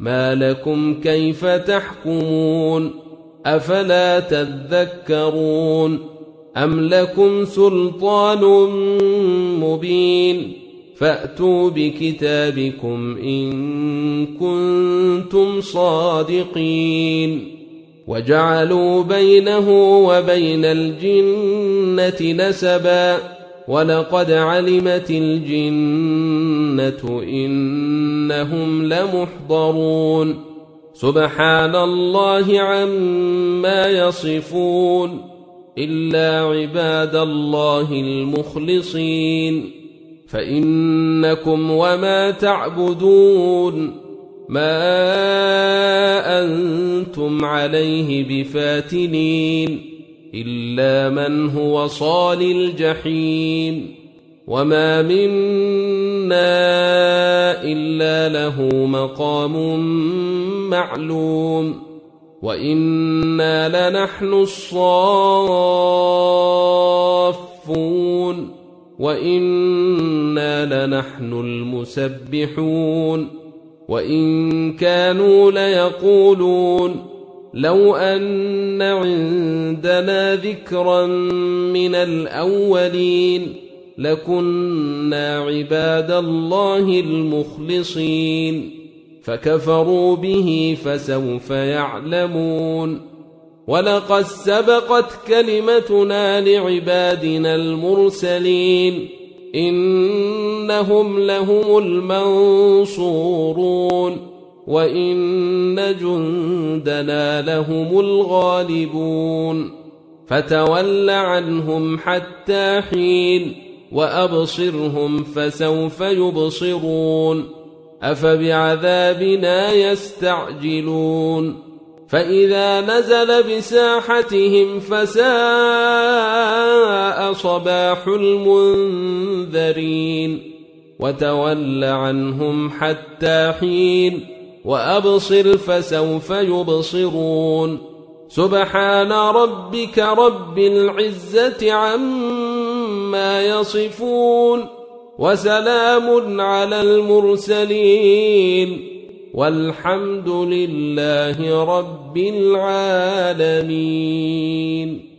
ما لكم كيف تحكمون أفلا تذكرون أم لكم سلطان مبين فأتوا بكتابكم إن كنتم صادقين وجعلوا بينه وبين الجنة نسبا ولقد علمت الجنة إنهم لمحضرون سبحان الله عما يصفون إلا عباد الله المخلصين فإنكم وما تعبدون ما أنتم عليه بفاتنين إلا من هو صال الجحيم وما منا إلا له مقام معلوم وإنا لنحن الصافون وإنا لنحن المسبحون وإن كانوا ليقولون لو أن عندنا ذكرا من الأولين لكنا عباد الله المخلصين فكفروا به فسوف يعلمون ولقد سبقت كلمتنا لعبادنا المرسلين إنهم لهم المنصورون وإن جندنا لهم الغالبون فتول عنهم حتى حين وأبصرهم فسوف يبصرون أفبعذابنا يستعجلون فإذا نزل بساحتهم فساء صباح المنذرين وتول عنهم حتى حين وأبصر فسوف يبصرون سبحان ربك رب العزة عما يصفون وسلام على المرسلين والحمد لله رب العالمين.